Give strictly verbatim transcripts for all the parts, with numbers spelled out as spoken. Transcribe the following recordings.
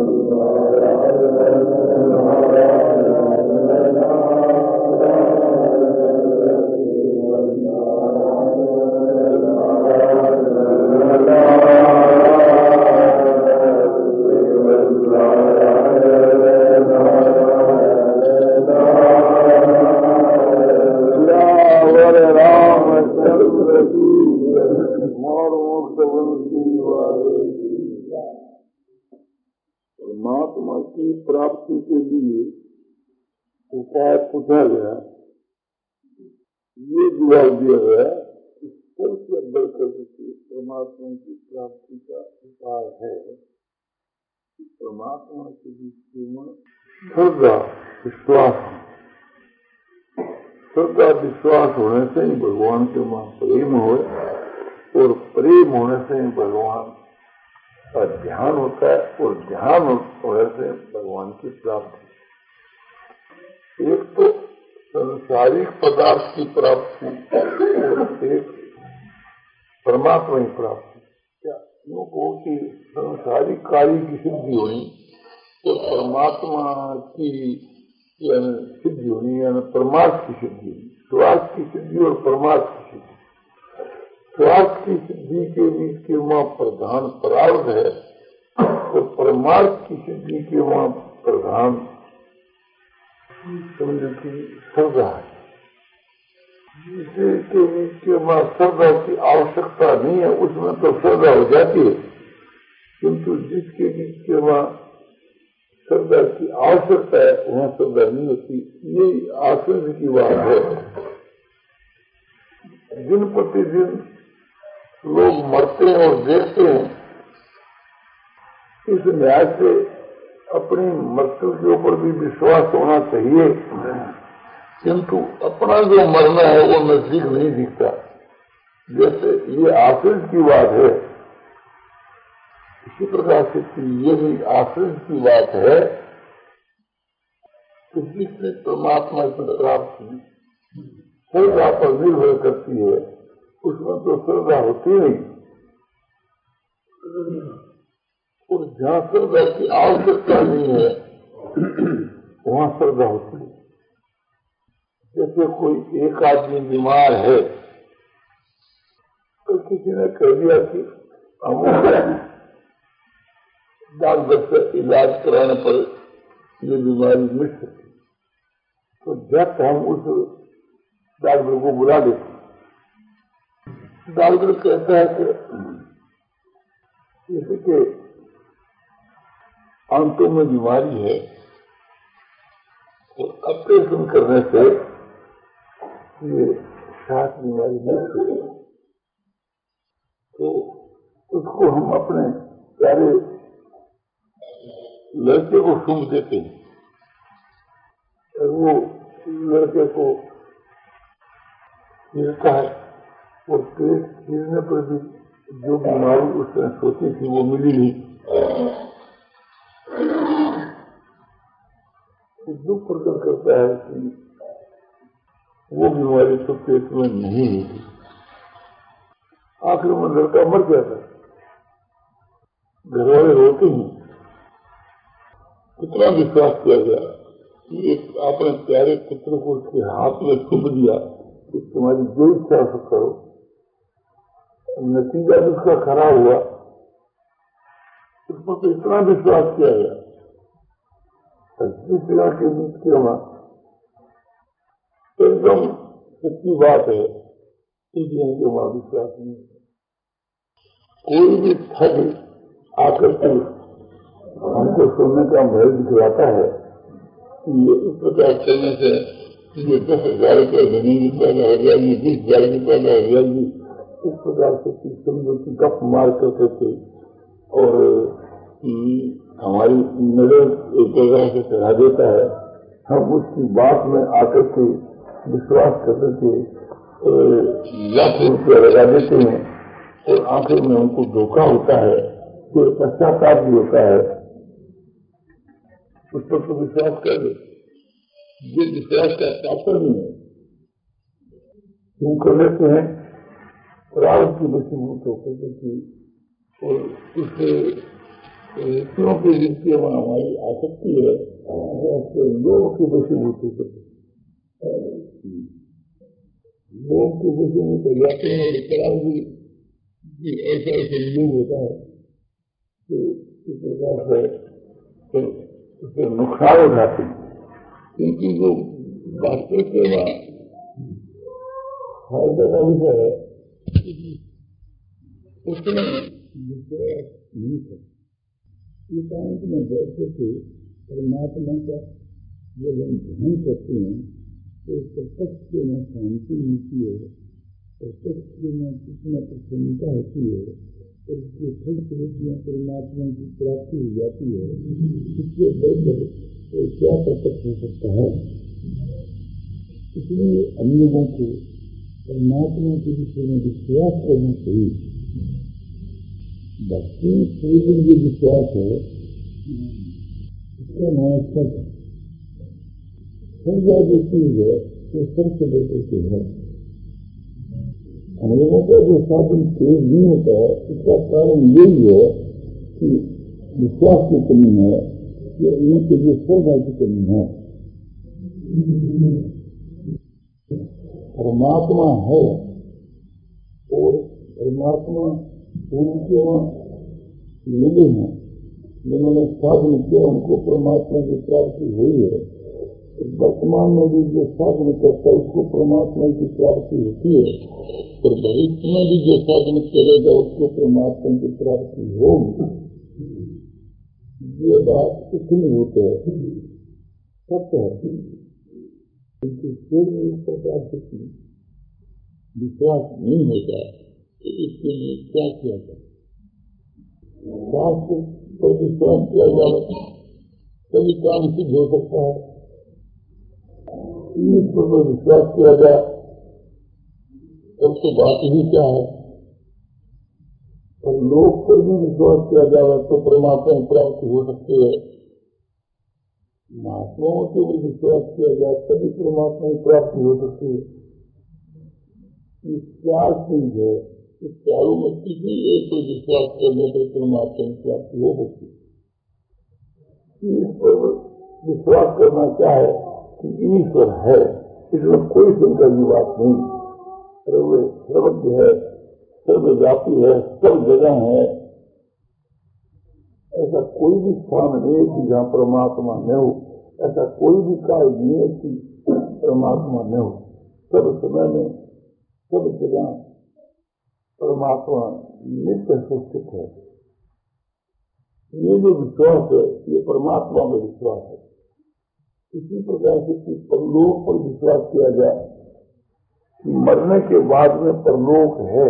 परमात्मा की प्राप्ति के लिए उपाय पूछा गया, ये जवाब दिया गया सबसे बढ़कर परमात्मा की प्राप्ति का उपाय है। परमात्मा के बीच में श्रद्धा विश्वास, श्रद्धा विश्वास होने से ही भगवान के वहां प्रेम हो, और प्रेम होने से ही भगवान का ध्यान होता है, और ध्यान होने से भगवान की प्राप्ति। एक तो संसारिक पदार्थ की प्राप्ति और एक परमात्मा की प्राप्ति। क्या यूँ कहो कि संसारिक कार्य की सिद्धि होनी और परमात्मा की सिद्धि होनी, यानी परमार्थ की सिद्धि होनी। स्वार्थ की सिद्धि और परमार्थ की सिद्धि। स्वार्थ की सिद्धि के बीच के वहाँ प्रधान प्रारब्ध है, और परमार्थ की सिद्धि के वहाँ प्रधान समझो कि श्रद्धा है। जिसके बीच के वहाँ श्रद्धा की आवश्यकता नहीं है, उसमें तो श्रद्धा हो जाती है, किंतु जिसके बीच के वहाँ श्रद्धा की आवश्यकता है वहाँ श्रद्धा नहीं होती। यही आश्चर्य की बात है। दिन प्रतिदिन लोग मरते हैं और देखते हैं, इस न्याय से अपनी मृत्यु के ऊपर भी विश्वास होना चाहिए, किंतु अपना जो मरना है वो नजदीक नहीं दिखता। जैसे ये आश्चर्य की बात है, इसी प्रकार से ये भी आश्चर्य की बात है कि जिससे परमात्मा की प्राप्ति श्रद्धा पर निर्भर करती है, उसमें तो श्रद्धा होती नहीं, और जहाँ श्रद्धा की आवश्यकता नहीं है वहाँ श्रद्धा होती है। जैसे कोई एक आदमी बीमार है तो किसी ने कह दिया कि हम डॉक्टर से इलाज कराने पर ये बीमारी मिट सकती, तो जब हम उस डॉक्टर को बुला देते, डॉक्टर कहता है कि इसके आंतों में बीमारी है और ऑपरेशन करने से ये सांस बीमारी नहीं होती, तो उसको हम अपने प्यारे लड़के को सूंघ देते हैं, और वो लड़के को चीरता है, और पेट चीरने पर भी जो बीमारी उसने सोची थी वो मिली नहीं। दुख प्रकट करता है कि वो बीमारी तो पेट में नहीं थी। आखिर में लड़का मर जाता है, घर वाले रोते हैं। कितना विश्वास किया गया कि एक आपने प्यारे पुत्र को उसके हाथ में सूंघ दिया कि तुम्हारी जो इच्छा हो करो, नतीजा उसका खराब हुआ। उसमें तो इतना विश्वास किया गया। जिस जगह के बीच के वहां एकदम सच्ची बात है, इसलिए के वहां विश्वास नहीं है। कोई भी ठग आकर के हमको सोने का महल दिखलाता है कि ये इस प्रकार चलने से ये दस हजार रुपये जमीन पैदा हो जाएगी, बीस हजार की पैदा हो जाएगी, इस प्रकार से समझो की गप मार करते थे, और हमारी नजर एक जगह से चढ़ा देता है। हम उसकी बात में आकर के विश्वास करते थे, लाखों रुपया लगा देते हैं, और आखिर में उनको धोखा होता है, फिर पश्चाताप भी होता है। उस पर तो विश्वास कर दे, ये विश्वास का तात्पर्य नहीं है। तुम कर लेते हैं प्रारब्ध की वशीभूत होकर के, और उससे क्योंकि जिसके वहां हमारी आसक्ति है तो लोग की वशीभूत होते लोग की वशीभूत हो जाते हैं और इतना भी ऐसा ऐसा लोग होता है तो इस प्रकार से उससे नुकसान उठाते हैं क्योंकि जो वास्तविक सेवा फायदा का विषय है उसमें विषय नहीं है। एकांत में बैठे थे परमात्मा का जब हम ध्यान करते हैं तो प्रत्यक्ष के में शांति मिलती है, प्रत्यक्ष के में कितना प्रसन्नता होती है और उसके फल में परमात्मा की प्राप्ति हो जाती है। इसके बैठकर तो क्या प्रत्यक्ष हो सकता है। इसलिए हम लोगों को परमात्मा के विषय में विश्वास करना चाहिए। भक्ति पूर्ण जो विश्वास है इसका नाम सच सब जो चीज है वो सब से लेकर के है। हम लोगों का जो साधन तेज नहीं होता है इसका कारण यही है कि विश्वास की कमी है या उनके लिए श्रद्धा की कमी है। परमात्मा है और परमात्मा उनके वहां मिले हैं जिन्होंने साधन किया उनको परमात्मा की प्राप्ति हुई है। वर्तमान में भी जो साधन करता है उसको परमात्मा की प्राप्ति होती है और भविष्य में भी जो साधन करेगा उसको परमात्मा की प्राप्ति होगी। ये बात इतनी होती है सत्य है। इस प्रकार से विश्वास नहीं होता तो इसके लिए क्या किया जाए। शास्त्र पर विश्वास किया जाए तभी काम सिद्ध हो सकता है। ईश्वर पर विश्वास किया जाए तब तो बात ही क्या है। और लोक पर भी विश्वास किया जाए तो परमात्मा की प्राप्ति हो सकती है। महात्माओं के ऊपर विश्वास किया जाए तभी परमात्मा की प्राप्ति हो सकती है। ये चार चीज है, इस चारों में किसी एक पर विश्वास करने पर परमात्मा की प्राप्ति हो सकती है। इस पर विश्वास करना क्या है कि ईश्वर है, इसमें कोई शंका की बात नहीं। सर्व सर्वज्ञ है, सर्वव्यापी है, सब जगह है। ऐसा कोई भी स्थान नहीं है कि जहाँ परमात्मा न हो। ऐसा कोई भी काल नहीं है कि परमात्मा न हो। सब समय में सब जगह परमात्मा नित्य सुस्थित है। ये जो विश्वास है ये परमात्मा में विश्वास है। इसी प्रकार से परलोक पर विश्वास किया जाए कि मरने के बाद में परलोक है।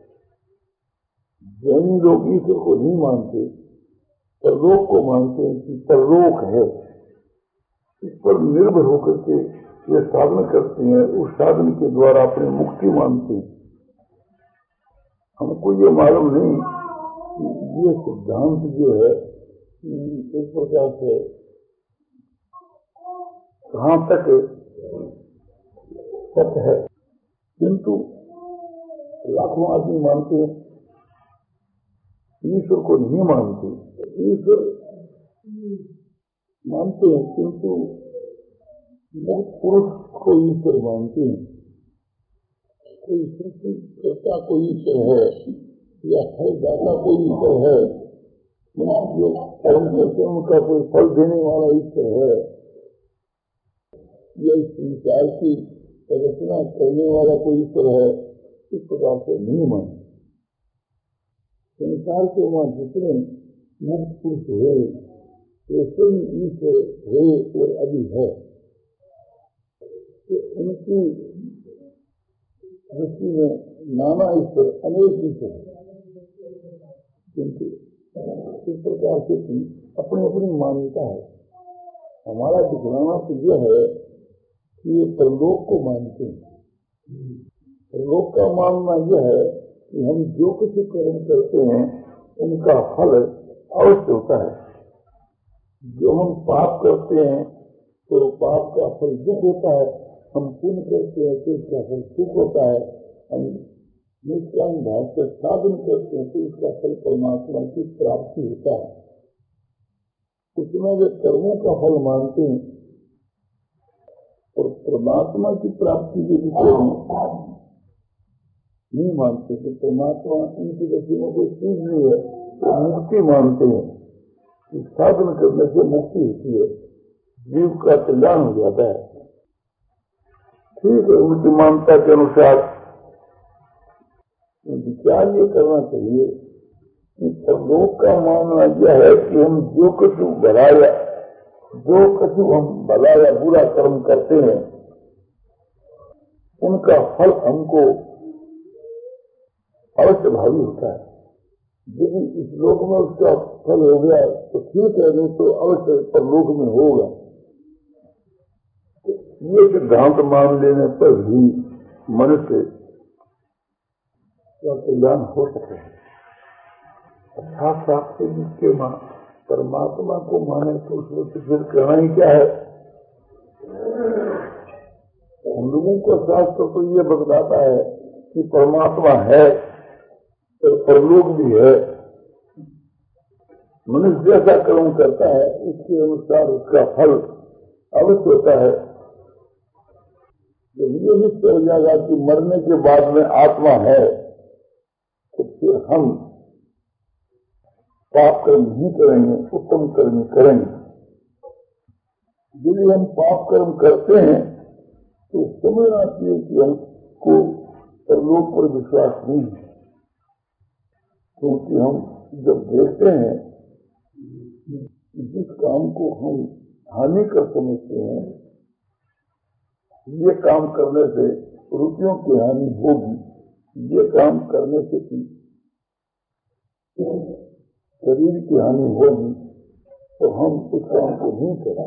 जैनी लोग ईश्वर को नहीं मानते, परलोक को मानते हैं कि परलोक है। इस पर निर्भर होकर के ये साधन करते हैं, उस साधन के द्वारा अपनी मुक्ति मानते हैं। हमको ये मालूम नहीं कि ये सिद्धांत जो है इस प्रकार से कहाँ तक सत्य है, किंतु लाखों आदमी मानते हैं, ईश्वर को नहीं मानते। ईश्वर मानते हैं किंतु मुक्त पुरुष को ईश्वर मानते हैं। कोई सृष्टि करता कोई ईश्वर है या फलदाता कोई ईश्वर है, जो कर्म करते उनका कोई फल देने वाला ईश्वर है, या इस संसार की रचना करने वाला कोई ईश्वर है, इस प्रकार से नहीं मानते। संसार के वहां जितने मुक्त पुरुष हुए वे स्वयं ईश्वर हुए और अभी है। तो उनकी दृष्टि में नाना ईश्वर, अनेक ईश्वर, किंतु इस प्रकार से अपनी अपनी मान्यता है। हमारा दिखलाना तो यह है कि ये परलोक को मानते हैं। परलोक का मानना यह है कि हम जो कुछ कर्म करते हैं उनका फल अवश्य होता है। जो हम पाप करते हैं तो पाप का फल दुख होता है, हम पुण्य करते हैं तो उसका फल सुख होता है। हम निष्काम भाव से साधन करते हैं तो उसका फल परमात्मा की प्राप्ति होता है। उसमें वे कर्मों का फल मानते हैं और परमात्मा की प्राप्ति के विषय में नहीं मानते कि परमात्मा इनकी गति में कोई चीज नहीं है, तो मुक्ति मानते हैं कि साधन करने से मुक्ति होती है, जीव का कल्याण हो जाता है। ठीक है, उनकी मान्यता के अनुसार विचार ये करना चाहिए कि परलोक का मानना यह है कि हम जो कुछ भलाया जो कुछ हम भला या बुरा कर्म करते हैं उनका फल हमको अवश्य भावी होता है। यदि इस लोक में उसका फल हो गया तो ठीक है, नहीं तो अवश्य परलोक में होगा। तो ये सिद्धांत मान लेने पर भी मनुष्य का कल्याण हो सके। अर्थात शास्त्र जिसके मां परमात्मा को माने तो उसमें तो फिर कहना ही क्या है। हम लोगों का शास्त्र तो ये बतलाता है कि परमात्मा है और परलोक भी है। मनुष्य जैसा कर्म करता है उसके अनुसार उसका फल अवश्य होता है। जब ये निश्चय हो जाएगा कि मरने के बाद में आत्मा है तो फिर हम पाप कर्म नहीं करेंगे, उत्तम कर्म करेंगे। यदि हम पाप कर्म करते हैं तो समझना चाहिए कि हमको परलोक पर विश्वास नहीं है, क्योंकि हम जब देखते हैं जिस काम को हम हानि कर समझते हैं, ये काम करने से रुपयों की हानि होगी, ये काम करने से शरीर की हानि होगी, तो हम उस काम को नहीं करें।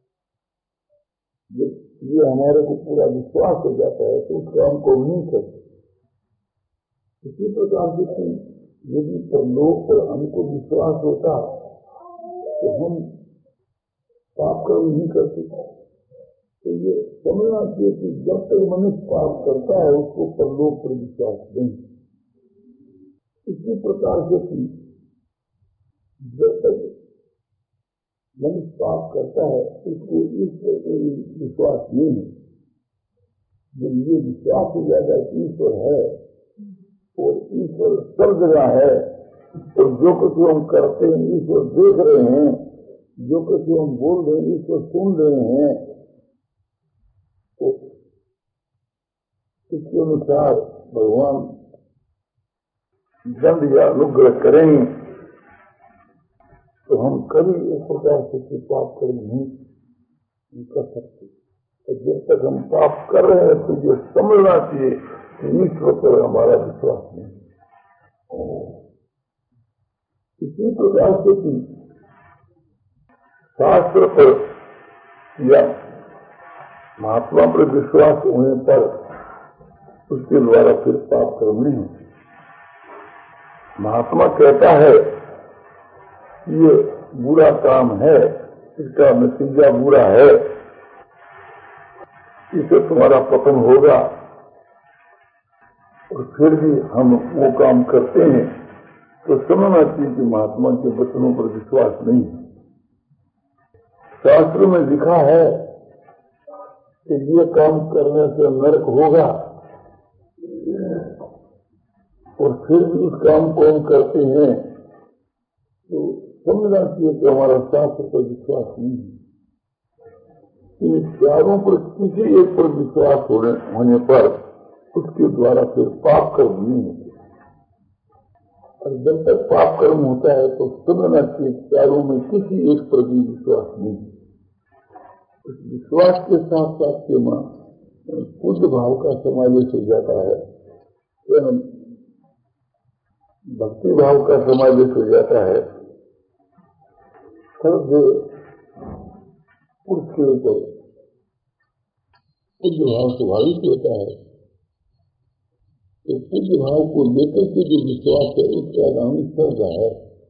जब ये हमारे को पूरा विश्वास हो जाता है तो उस काम को नहीं करते। इसी प्रकार से यदि परलोक पर हमको विश्वास होता तो हम पाप कर्म नहीं करते। तो ये समझना चाहिए कि जब तक मनुष्य पाप करता है उसको परलोक पर विश्वास नहीं। इसी प्रकार से जब तक मनुष्य पाप करता है उसको ईश्वर पर विश्वास नहीं है। जब ये विश्वास हो जाएगा कि ईश्वर है और ईश्वर सब जगह है और जो कुछ हम करते हैं ईश्वर देख रहे हैं, जो कुछ हम बोल रहे हैं ईश्वर सुन रहे हैं, तो इसके अनुसार भगवान दंड या अनुग्रह करेंगे। तो हम कभी इस प्रकार से पाप कर्म नहीं कर सकते। तो जब तक हम पाप कर रहे हैं तो ये समझना चाहिए कि ईश्वर पर हमारा विश्वास नहीं। इसी प्रकार से कि शास्त्र पर या महात्मा पर विश्वास होने पर उसके द्वारा फिर पाप कर्म नहीं होते। महात्मा कहता है ये बुरा काम है, इसका नतीजा बुरा है, इससे तुम्हारा पतन होगा, और फिर भी हम वो काम करते हैं तो समझना चाहिए कि महात्मा के वचनों पर विश्वास नहीं है। शास्त्र में लिखा है कि ये काम करने से नरक होगा और फिर भी उस काम को हम करते हैं तो समझना चाहिए कि हमारा शास्त्र पर विश्वास नहीं है। इन चारों पर किसी एक पर विश्वास होने, होने पर उसके द्वारा फिर पाप कर्म नहीं होते। और जब तक पाप कर्म होता है तो समझना चाहिए चारों में किसी एक पर भी विश्वास नहीं है। उस विश्वास के साथ साथ के मां पूज्य भाव का समावेश हो जाता है, भक्ति भाव का समावेश हो जाता है। सर्व पुरुष के ऊपर पूज्य भाव स्वाभाविक होता है। तो पूज्य भाव को लेकर के जो विश्वास है उसका नाम श्रद्धा है।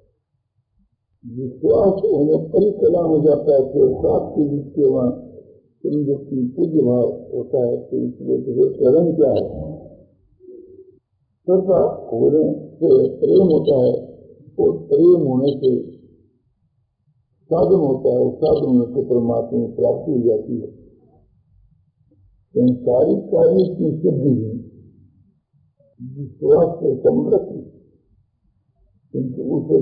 विश्वास होने पर ही कला हो जाता है कि सात के बीच के वहां व्यक्ति पूज्य भाव होता है। तो इसलिए करण क्या है, श्रद्धा होने से प्रेम होता है और प्रेम होने से साधन होता है, उस साधन से परमात्मा में प्राप्ति हो जाती है। संसारिक कार्य की सिद्धि विश्वास से समृद्ध, किंतु उसे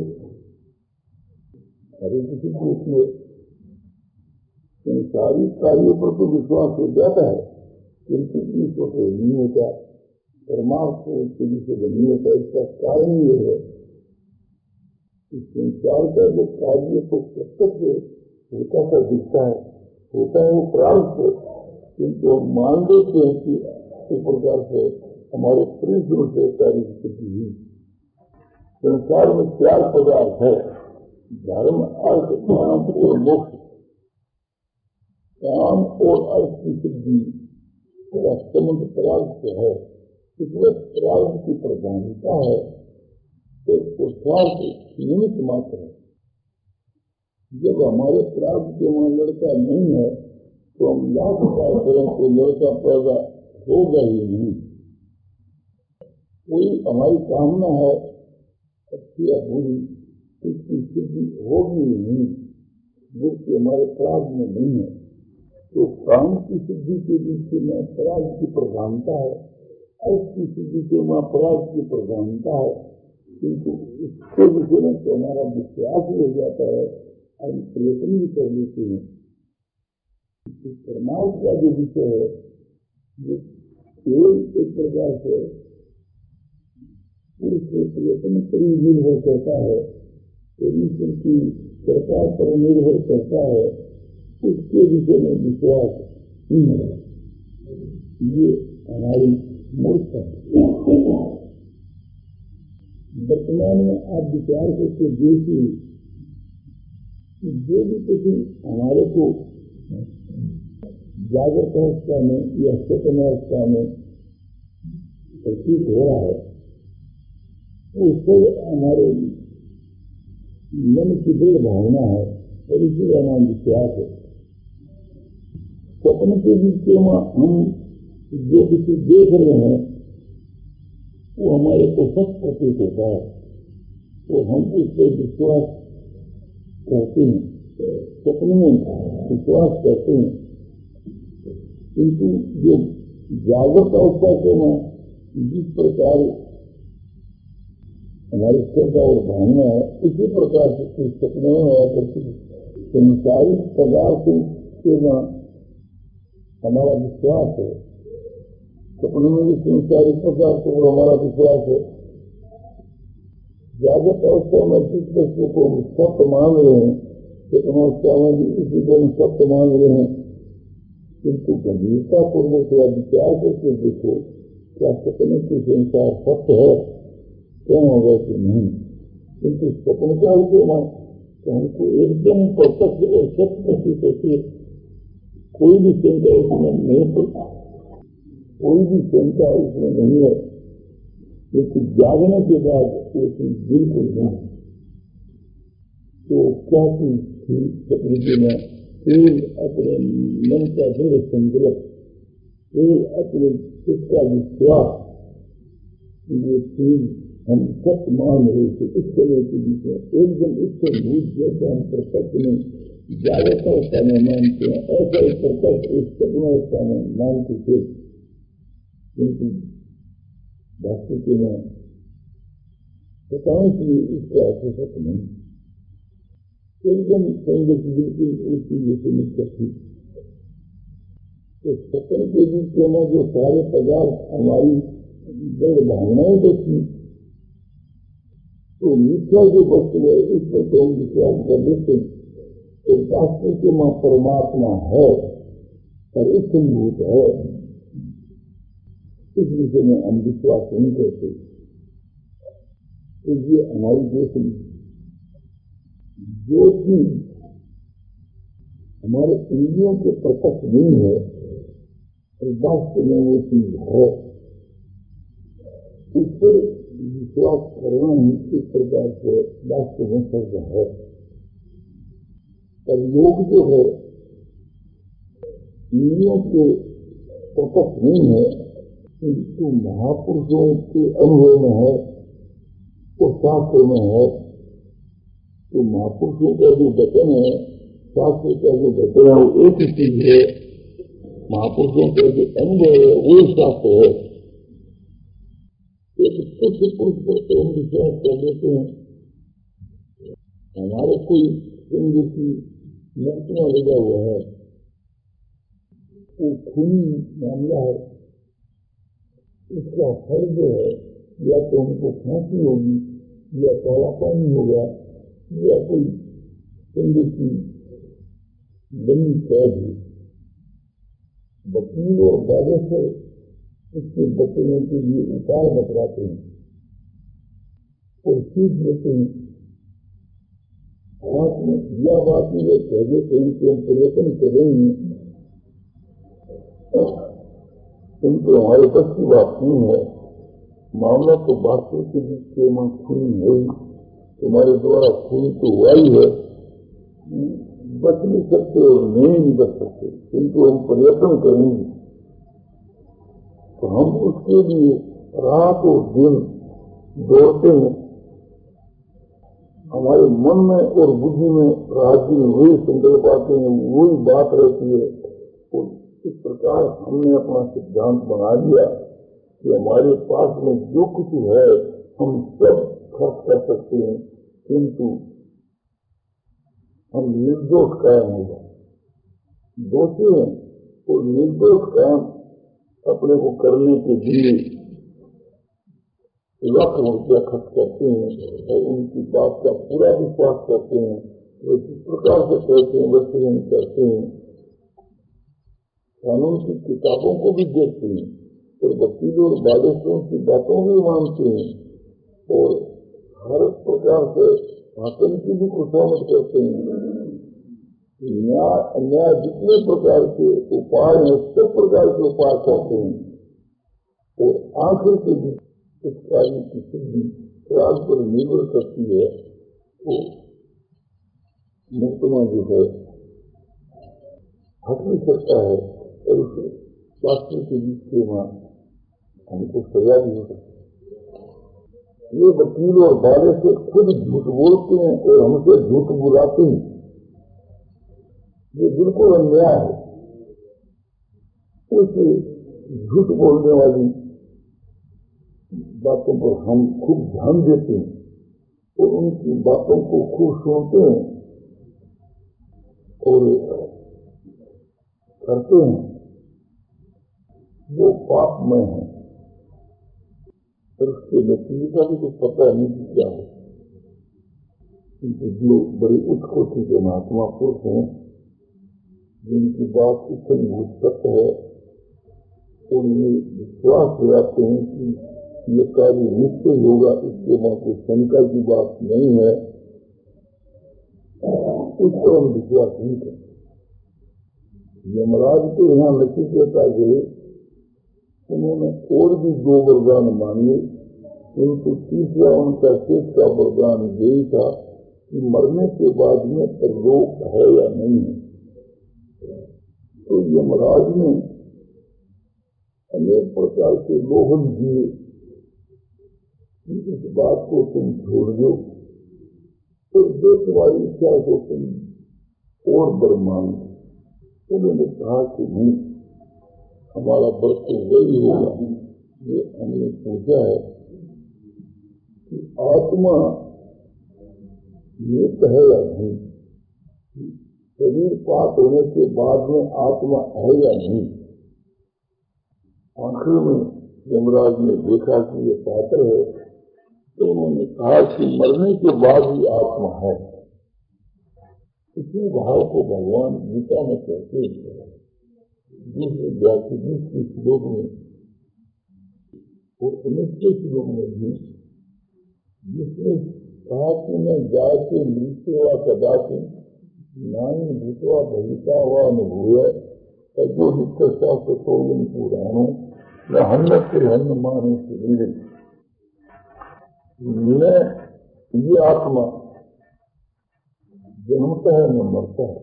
हरे किसी उसमें संसारिक कार्यों पर तो विश्वास हो जाता है, किंतु ईश्वर से नहीं होता, परमात्मा के विषय नहीं होता। इसका कारण ये है कि संसार का जो कार्य तो प्रत्यक्ष होता सा दिखता है, होता है वो प्रारंभ से, किंतु हम मान लेते हैं कि इस प्रकार से हमारे परिश्रम से कार्य की स्थिति हुई। संसार में चार पदार्थ है, धर्म, अर्थ, काम और मोक्ष। काम और अर्थ की सिद्धि का संबंध प्रारंभ से है, इसमें प्रारंभ की प्रधानता है, तो पुरुषार्थ निमित्त मात्र है। जब हमारे प्रारंभ के वहां लड़का नहीं है तो हम लाख उपाय करें तो लड़का पैदा होगा ही नहीं। कोई हमारी कामना है अच्छी या बुरी, इसकी सिद्धि होगी ही नहीं, जिसकी हमारे प्रारंभ में नहीं है। तो काम की सिद्धि के बीच में प्रारंभ की प्रधानता है, अर्थ की सिद्धि के वहां प्रारंभ की प्रधानता है, किंतु इसके विषय में तो हमारा विश्वास ही हो जाता है, हम प्रयत्न भी कर लेते हैं। परमात्मा का जो विषय है, जो केवल एक प्रकार से उसके प्रयत्न पर ही निर्भर करता है, ईश्वर की कृपा पर निर्भर करता है, उसके विषय में विश्वास नहीं है। ये हमारी मूर्खता है। वर्तमान में आप विचार करके देखिए, जो भी किसी हमारे को जागृत अवस्था में या स्वप्न अवस्था में प्रतीत हो रहा है, उससे हमारे मन की दृढ़ भावना है और इसी का नाम विश्वास है। स्वप्न के बीच में हम जो किसी देख रहे हैं वो हमारे को सच प्रतीत होता है, तो हम उस पर विश्वास करते हैं, स्वप्न में विश्वास करते हैं। किंतु जो जागृत अवस्था के में जिस प्रकार हमारी श्रद्धा और भावना है, इसी प्रकार से सपने में हुआ करती है। संसारिक पदार्थों के वहां हमारा विश्वास है, सपने में भी संसारिक पदार्थों पर हमारा विश्वास है। जागृत अवस्था में जिस वस्तु को हम सत्य मान रहे हैं, सपन अवस्था में भी इसी को हम सत्य मान रहे हैं, किंतु गंभीरता पूर्वक थोड़ा विचार करके देखो, क्या सपने की संसार सत्य है, क्या होगा कि नहीं। किंतु सपन का ही जो मान तो हमको एकदम प्रत्यक्ष और सत्य प्रतीत होती है, कोई भी शंका उसमें नहीं पड़ता, कोई भी शंका उसमें नहीं है। लेकिन जागने के बाद वो चीज बिल्कुल नहीं। तो क्या चीज थी सपने में, केवल अपने मन का दृढ़ संकल्प, केवल अपने इसका विश्वास, ये चीज हम सत्य मान रहे थे। इस तरह के बीच में एकदम इससे भूत जैसे हम प्रत्यक्ष में जागृत अवस्था में मानते हैं, ऐसा एक प्रत्यक्ष इस सपना अवस्था में मानते थे। किंतु वास्तविक में बताने के लिए इसका आवश्यक नहीं, एकदम संगत बिल्कुल उसी जैसे निकट थी। तो सपन के बीच में जो सारे पदार्थ हमारी जड़ भावनाएं देखी, तो मिथ्या जो वस्तु है इस पर तो हम विश्वास कर लेते हैं। तो वास्तविक में परमात्मा है और इच्छनभूत है, इस विषय में हम विश्वास नहीं करते। तो ये हमारी देश जो चीज हमारे इंद्रियों के प्रत्यक्ष नहीं है और वास्तव में वो चीज है, उस पर विश्वास करना ही इस प्रकार से वास्तव में सत्य है। और योग जो है इंद्रियों के प्रत्यक्ष नहीं है, किंतु महापुरुषों के अनुभव में है, तो शास्त्र में है, तो महापुरुषों का जो वचन है, शास्त्र का जो वचन है, वो एक ही चीज है। महापुरुषों का जो अनुभव है वो शास्त्र है। एक कुछ पुरुष पर तो हम विश्वास कर लेते हैं। हमारे कोई सिंह की मूर्तियां लगा हुआ है, वो खूनी मामला है, उसका फर्ज है या तो हमको फांसी होगी या काला पानी होगा या कोई सिंह की बनी कैद है। वकील और बागेश्वर इसके बचने के लिए उपाय बतलाते हैं और सीख देते हैं। हाथ में दिया बात में कह देते हैं कि हम परिवर्तन करेंगे, किंतु हमारे बस की बात नहीं है। मामला तो बातों के बीच के मन खून है, तुम्हारे द्वारा खून तो हुआ ही है, बच नहीं सकते और नहीं नहीं बच सकते, किंतु हम परिवर्तन करेंगे। तो हम उसके लिए रात और दिन दौड़ते हैं। हमारे मन में और बुद्धि में रात दिन वही संकल्प आते हैं, वही बात रहती है। तो इस प्रकार हमने अपना सिद्धांत बना लिया कि हमारे पास में जो कुछ है हम सब खर्च कर सकते हैं, किंतु हम निर्दोष कायम हो जाए। दोषी हैं और निर्दोष कायम अपने को करने के लिए लाख रुपया खर्च करते हैं और उनकी बात का पूरा विश्वास करते हैं। वो जिस प्रकार से कहते हैं वैसे हम करते हैं। कानून की किताबों को भी देखते हैं और वकीलों और बागेश्वरों की बातों भी मानते हैं और हर प्रकार से हाकिम की भी खुशामद करते हैं। न्याय अन्याय जितने प्रकार के उपाय हैं सब प्रकार के उपाय करते हैं और आखिर के भी इस कार्य की सिद्धि राज पर निर्भर करती है। तो मुकदमा जो है हट नहीं सकता है और उसे शास्त्र के बीच के वहां हमको सजा भी हो सकती है। ये वकील और बाले से खुद झूठ बोलते हैं और हमसे झूठ बुलाते हैं। ये बिल्कुल अन्याय है। उसे झूठ बोलने वाली बातों पर हम खूब ध्यान देते हैं और उनकी बातों को खूब सुनते हैं और करते हैं। वो पाप में है और उसके नतीजे का भी कुछ पता नहीं कि क्या हो। किंतु जो बड़ी उच्च कोटि के महात्मा पुरुष हैं जिनकी बात इतनी भूत है और ये विश्वास दिलाते हैं कि ये कार्य निश्चय होगा, इसके वहां कोई शंका की बात नहीं है, उस पर हम विश्वास नहीं करते। यमराज के यहाँ नचिकेता गए, उन्होंने और भी दो वरदान मांगे, किंतु तीसरा उनका शेष का वरदान यही था कि मरने के बाद में परलोक है या नहीं है। तो यमराज ने अनेक प्रकार के लोभन दिए कि इस बात को तुम छोड़ दो, तो जो तुम्हारी इच्छा को तुम और बर मांगो। उन्होंने कहा कि नहीं, हमारा व्रत तो वही होगा। ये हमने पूछा है कि आत्मा नित्य है या नहीं, शरीर पात होने के बाद में आत्मा है या नहीं। आखिर में यमराज ने देखा कि ये पात्र है, तो उन्होंने कहा कि मरने के बाद ही आत्मा है। इसी भाव को भगवान गीता में कहते हैं दूसरे व्याख्यान के श्लोक में और उन्नीसवें श्लोक में भी, जिसमें कहा कि मैं जाके मृत्यु कदापि नानी भूतवा भविता व अनुभूय जो नित्य सोयम पुराणों न हन्न से हन्न माने शरीर। मैं ये आत्मा जन्मता है न मरता है।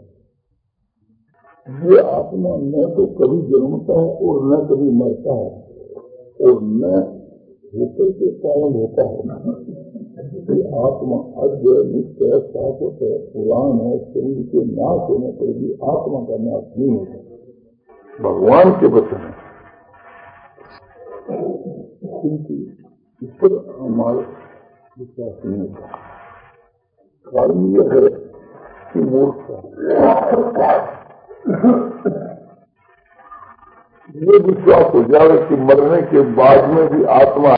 ये आत्मा न तो कभी जन्मता है और न कभी मरता है और न होकर के कारण होता है। कि आत्मा अद्य नित्य है, शाश्वत है, पुराण है, शरीर के नाश होने पर भी आत्मा का नाश नहीं होता, भगवान के वचन है। किंतु इस पर हमारा विश्वास नहीं होता। कारण यह है कि मूर्खता, ये विश्वास हो जाए कि मरने के बाद में भी आत्मा